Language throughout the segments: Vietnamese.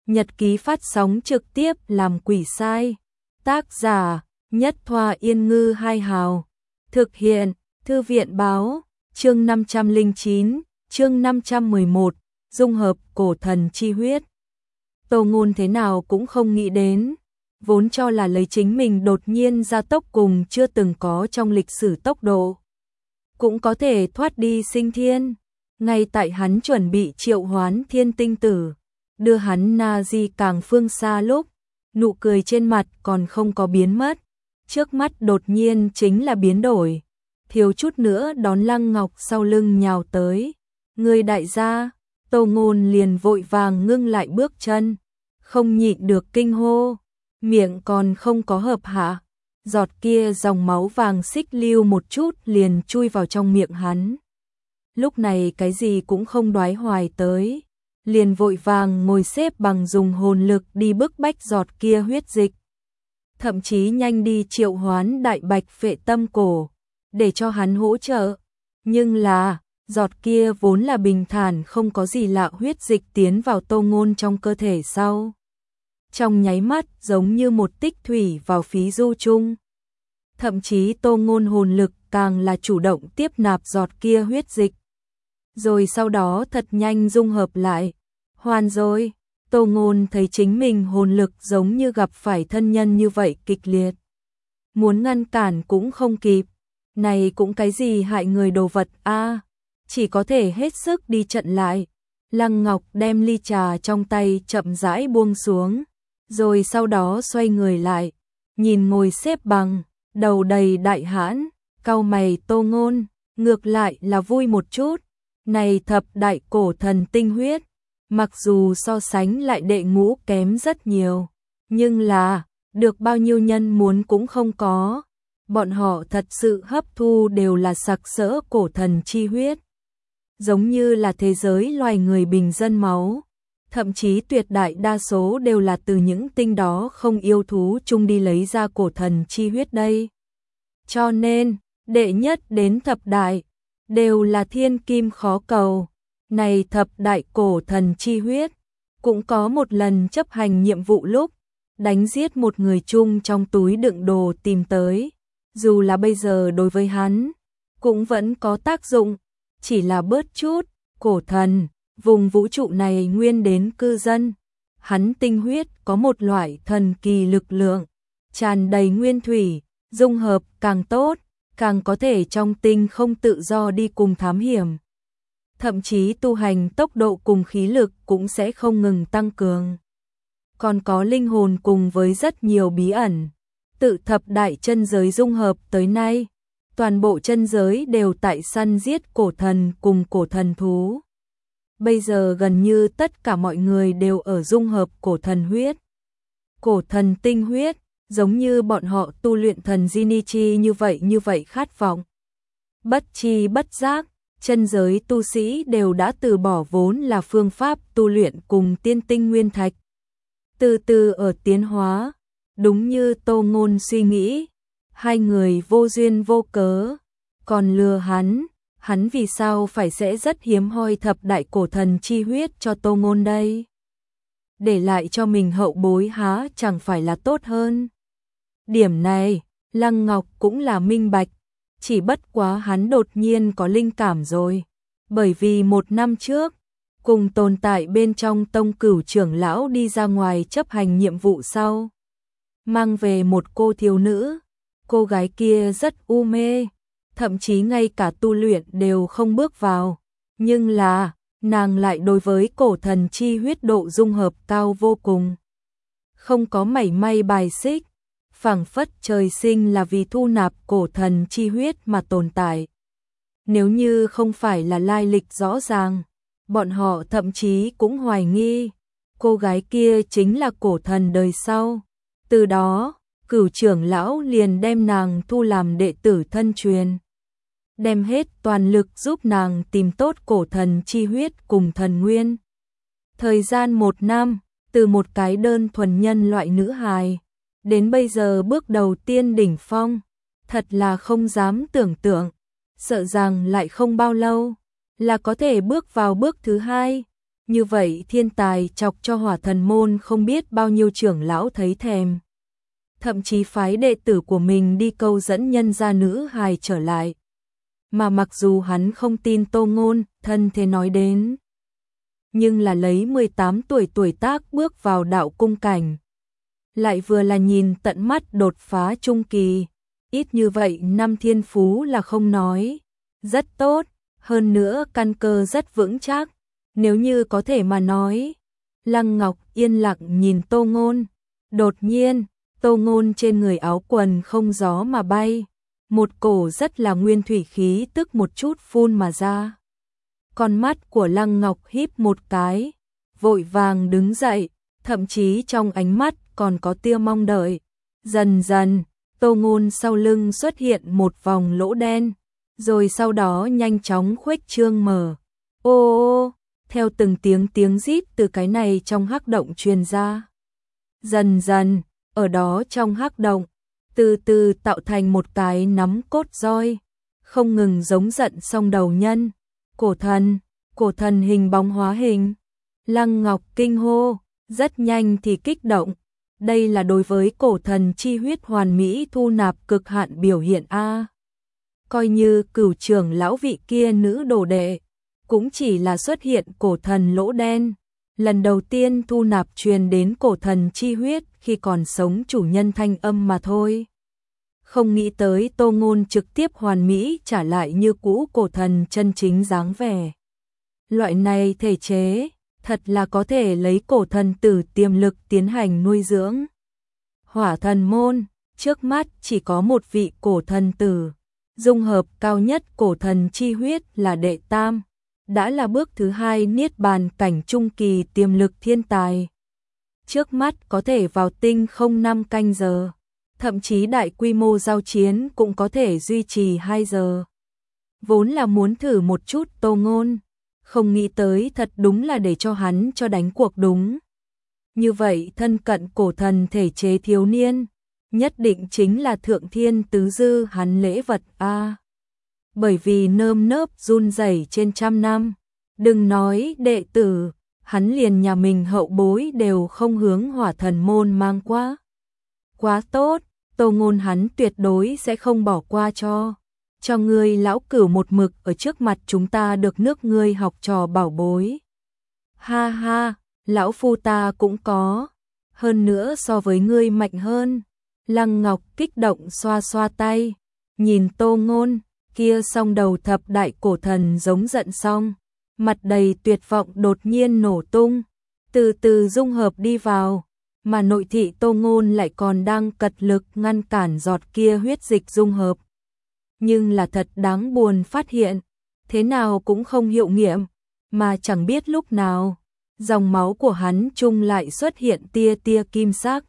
Nhật ký phát sóng trực tiếp làm quỷ sai. Tác giả: Nhất Thoa Yên Ngư Hai Hào. Thực hiện: Thư viện báo. Chương 509, chương 511, dung hợp cổ thần chi huyết. Tô Ngôn thế nào cũng không nghĩ đến, vốn cho là lấy chính mình đột nhiên gia tốc cùng chưa từng có trong lịch sử tốc độ, cũng có thể thoát đi sinh thiên. Ngay tại hắn chuẩn bị triệu hoán thiên tinh tử, đưa hắn na di càng phương xa lúc, nụ cười trên mặt còn không có biến mất, trước mắt đột nhiên chính là biến đổi, thiếu chút nữa đón Lăng Ngọc sau lưng nhào tới. Người đại gia, Tô Ngôn liền vội vàng ngưng lại bước chân, không nhịn được kinh hô, miệng còn không có hợp hạ, giọt kia dòng máu vàng xích lưu một chút liền chui vào trong miệng hắn. Lúc này cái gì cũng không đoái hoài tới, liền vội vàng ngồi xếp bằng dùng hồn lực đi bức bách giọt kia huyết dịch. Thậm chí nhanh đi triệu hoán đại bạch phệ tâm cổ, để cho hắn hỗ trợ. Nhưng là, giọt kia vốn là bình thản không có gì lạ huyết dịch tiến vào Tô Ngôn trong cơ thể sau. Trong nháy mắt giống như một tích thủy vào phí du chung. Thậm chí Tô Ngôn hồn lực càng là chủ động tiếp nạp giọt kia huyết dịch. Rồi sau đó thật nhanh dung hợp lại. Hoàn rồi, Tô Ngôn thấy chính mình hồn lực giống như gặp phải thân nhân như vậy kịch liệt. Muốn ngăn cản cũng không kịp. Này cũng cái gì hại người đồ vật a, chỉ có thể hết sức đi chặn lại. Lăng Ngọc đem ly trà trong tay chậm rãi buông xuống, rồi sau đó xoay người lại, nhìn ngồi xếp bằng, đầu đầy đại hãn, cau mày Tô Ngôn, ngược lại là vui một chút. Này thập đại cổ thần tinh huyết, mặc dù so sánh lại đệ ngũ kém rất nhiều, nhưng là, được bao nhiêu nhân muốn cũng không có. Bọn họ thật sự hấp thu đều là sặc sỡ cổ thần chi huyết. Giống như là thế giới loài người bình dân máu, thậm chí tuyệt đại đa số đều là từ những tinh đó không yêu thú chung đi lấy ra cổ thần chi huyết đây. Cho nên, đệ nhất đến thập đại, đều là thiên kim khó cầu. Này thập đại cổ thần chi huyết, cũng có một lần chấp hành nhiệm vụ lúc, đánh giết một người chung trong túi đựng đồ tìm tới. Dù là bây giờ đối với hắn, cũng vẫn có tác dụng, chỉ là bớt chút. Cổ thần, vùng vũ trụ này nguyên đến cư dân, hắn tinh huyết có một loại thần kỳ lực lượng, tràn đầy nguyên thủy, dung hợp càng tốt, càng có thể trong tinh không tự do đi cùng thám hiểm. Thậm chí tu hành tốc độ cùng khí lực cũng sẽ không ngừng tăng cường. Còn có linh hồn cùng với rất nhiều bí ẩn. Tự thập đại chân giới dung hợp tới nay, toàn bộ chân giới đều tại săn giết cổ thần cùng cổ thần thú. Bây giờ gần như tất cả mọi người đều ở dung hợp cổ thần huyết. Cổ thần tinh huyết, giống như bọn họ tu luyện thần Jinichi như vậy khát vọng. Bất chi bất giác, chân giới tu sĩ đều đã từ bỏ vốn là phương pháp tu luyện cùng tiên tinh nguyên thạch. Từ từ ở tiến hóa. Đúng như Tô Ngôn suy nghĩ, hai người vô duyên vô cớ, còn lừa hắn vì sao phải sẽ rất hiếm hoi thập đại cổ thần chi huyết cho Tô Ngôn đây? Để lại cho mình hậu bối há chẳng phải là tốt hơn. Điểm này, Lăng Ngọc cũng là minh bạch, chỉ bất quá hắn đột nhiên có linh cảm rồi, bởi vì 1 năm trước, cùng tồn tại bên trong tông cửu trưởng lão đi ra ngoài chấp hành nhiệm vụ sau. Mang về một cô thiếu nữ, cô gái kia rất u mê, thậm chí ngay cả tu luyện đều không bước vào, nhưng là, nàng lại đối với cổ thần chi huyết độ dung hợp cao vô cùng. Không có mảy may bài xích, phảng phất trời sinh là vì thu nạp cổ thần chi huyết mà tồn tại. Nếu như không phải là lai lịch rõ ràng, bọn họ thậm chí cũng hoài nghi, cô gái kia chính là cổ thần đời sau. Từ đó, cửu trưởng lão liền đem nàng thu làm đệ tử thân truyền. Đem hết toàn lực giúp nàng tìm tốt cổ thần chi huyết cùng thần nguyên. Thời gian 1 năm, từ một cái đơn thuần nhân loại nữ hài, đến bây giờ bước đầu tiên đỉnh phong, thật là không dám tưởng tượng, sợ rằng lại không bao lâu, là có thể bước vào bước thứ 2. Như vậy thiên tài chọc cho Hỏa Thần môn không biết bao nhiêu trưởng lão thấy thèm. Thậm chí phái đệ tử của mình đi câu dẫn nhân gia nữ hài trở lại. Mà mặc dù hắn không tin Tô Ngôn, thân thế nói đến. Nhưng là lấy 18 tuổi tuổi tác bước vào đạo cung cảnh. Lại vừa là nhìn tận mắt đột phá trung kỳ. Ít như vậy năm thiên phú là không nói. Rất tốt, hơn nữa căn cơ rất vững chắc. Nếu như có thể mà nói. Lăng Ngọc yên lặng nhìn Tô Ngôn. Đột nhiên, Tô Ngôn trên người áo quần không gió mà bay. Một cổ rất là nguyên thủy khí tức một chút phun mà ra. Con mắt của Lăng Ngọc híp một cái. Vội vàng đứng dậy. Thậm chí trong ánh mắt còn có tia mong đợi. Dần dần, Tô Ngôn sau lưng xuất hiện một vòng lỗ đen. Rồi sau đó nhanh chóng khuếch trương mở. Ô ô, theo từng tiếng rít từ cái này trong hắc động truyền ra. Dần dần, ở đó trong hắc động, từ từ tạo thành một cái nắm cốt roi. Không ngừng giống giận song đầu nhân. Cổ thần hình bóng hóa hình. Lăng Ngọc kinh hô, rất nhanh thì kích động. Đây là đối với cổ thần chi huyết hoàn mỹ thu nạp cực hạn biểu hiện A. Coi như Cửu trưởng lão vị kia nữ đồ đệ, cũng chỉ là xuất hiện cổ thần lỗ đen. Lần đầu tiên thu nạp truyền đến cổ thần chi huyết khi còn sống chủ nhân thanh âm mà thôi. Không nghĩ tới Tô Ngôn trực tiếp hoàn mỹ trả lại như cũ cổ thần chân chính dáng vẻ. Loại này thể chế, thật là có thể lấy cổ thần tử tiềm lực tiến hành nuôi dưỡng. Hỏa Thần môn, trước mắt chỉ có một vị cổ thần tử. Dung hợp cao nhất cổ thần chi huyết là đệ tam. Đã là bước thứ 2 niết bàn cảnh trung kỳ tiềm lực thiên tài. Trước mắt có thể vào tinh không 5 canh giờ. Thậm chí đại quy mô giao chiến cũng có thể duy trì 2 giờ. Vốn là muốn thử một chút Tô Ngôn. Không nghĩ tới thật đúng là để cho hắn cho đánh cuộc đúng. Như vậy thân cận cổ thần thể chế thiếu niên. Nhất định chính là thượng thiên tứ dư hắn lễ vật A. Bởi vì nơm nớp run rẩy trên 100 năm. Đừng nói đệ tử, hắn liền nhà mình hậu bối đều không hướng Hỏa Thần môn mang qua. Quá tốt, Tô Ngôn hắn tuyệt đối sẽ không bỏ qua cho ngươi lão Cửu một mực ở trước mặt chúng ta được nước ngươi học trò bảo bối. Ha ha, lão phu ta cũng có, hơn nữa so với ngươi mạnh hơn. Lăng Ngọc kích động xoa xoa tay, nhìn Tô Ngôn, kia song đầu thập đại cổ thần giống giận xong, mặt đầy tuyệt vọng đột nhiên nổ tung, từ từ dung hợp đi vào, mà nội thị Tô Ngôn lại còn đang cật lực ngăn cản giọt kia huyết dịch dung hợp. Nhưng là thật đáng buồn phát hiện, thế nào cũng không hiệu nghiệm, mà chẳng biết lúc nào, dòng máu của hắn chung lại xuất hiện tia tia kim sắc.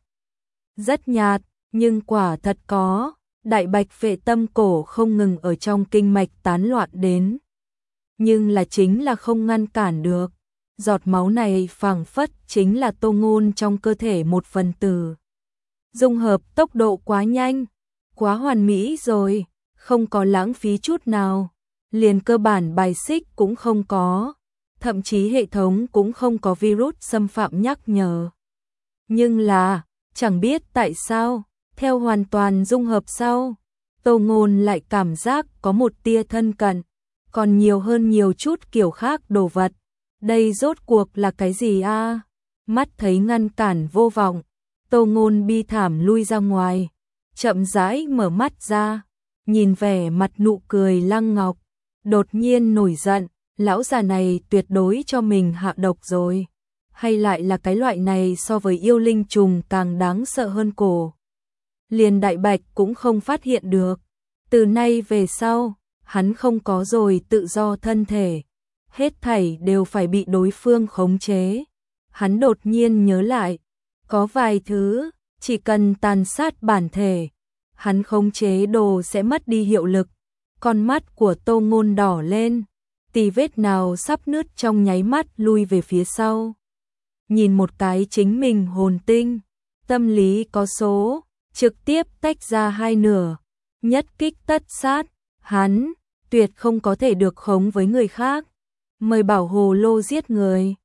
Rất nhạt, nhưng quả thật có, đại bạch phệ tâm cổ không ngừng ở trong kinh mạch tán loạn đến. Nhưng là chính là không ngăn cản được, giọt máu này phảng phất chính là Tô Ngôn trong cơ thể một phần tử. Dung hợp tốc độ quá nhanh, quá hoàn mỹ rồi, không có lãng phí chút nào, liền cơ bản bài xích cũng không có, thậm chí hệ thống cũng không có virus xâm phạm nhắc nhở. Nhưng là, chẳng biết tại sao, theo hoàn toàn dung hợp sau, Tô Ngôn lại cảm giác có một tia thân cận, còn nhiều hơn nhiều chút kiểu khác đồ vật. Đây rốt cuộc là cái gì a? Mắt thấy ngăn cản vô vọng, Tô Ngôn bi thảm lui ra ngoài, chậm rãi mở mắt ra, nhìn vẻ mặt nụ cười Lăng Ngọc, đột nhiên nổi giận, lão già này tuyệt đối cho mình hạ độc rồi, hay lại là cái loại này so với yêu linh trùng càng đáng sợ hơn cổ. Liền đại bạch cũng không phát hiện được, từ nay về sau, hắn không có rồi tự do thân thể, hết thảy đều phải bị đối phương khống chế. Hắn đột nhiên nhớ lại, có vài thứ, chỉ cần tàn sát bản thể, hắn khống chế đồ sẽ mất đi hiệu lực. Con mắt của Tô Ngôn đỏ lên, tì vết nào sắp nứt trong nháy mắt lui về phía sau. Nhìn một cái chính mình hồn tinh, tâm lý có số, trực tiếp tách ra hai nửa, nhất kích tất sát, hắn tuyệt không có thể được khống với người khác. Mời bảo hồ lô giết người.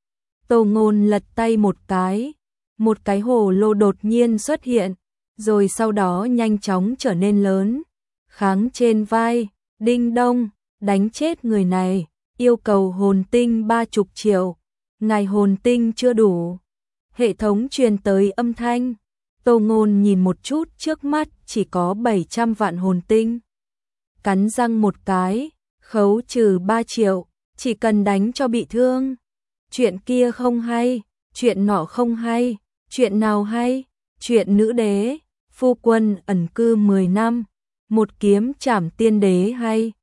Tô Ngôn lật tay một cái hồ lô đột nhiên xuất hiện, rồi sau đó nhanh chóng trở nên lớn, kháng trên vai, đinh đông, đánh chết người này, yêu cầu hồn tinh 30 triệu, ngài hồn tinh chưa đủ. Hệ thống truyền tới âm thanh, Tô Ngôn nhìn một chút trước mắt chỉ có 700 vạn hồn tinh. Cắn răng một cái, khấu trừ 3 triệu, chỉ cần đánh cho bị thương. Chuyện kia không hay, chuyện nọ không hay, chuyện nào hay, chuyện nữ đế, phu quân ẩn cư 10 năm, một kiếm trảm tiên đế hay.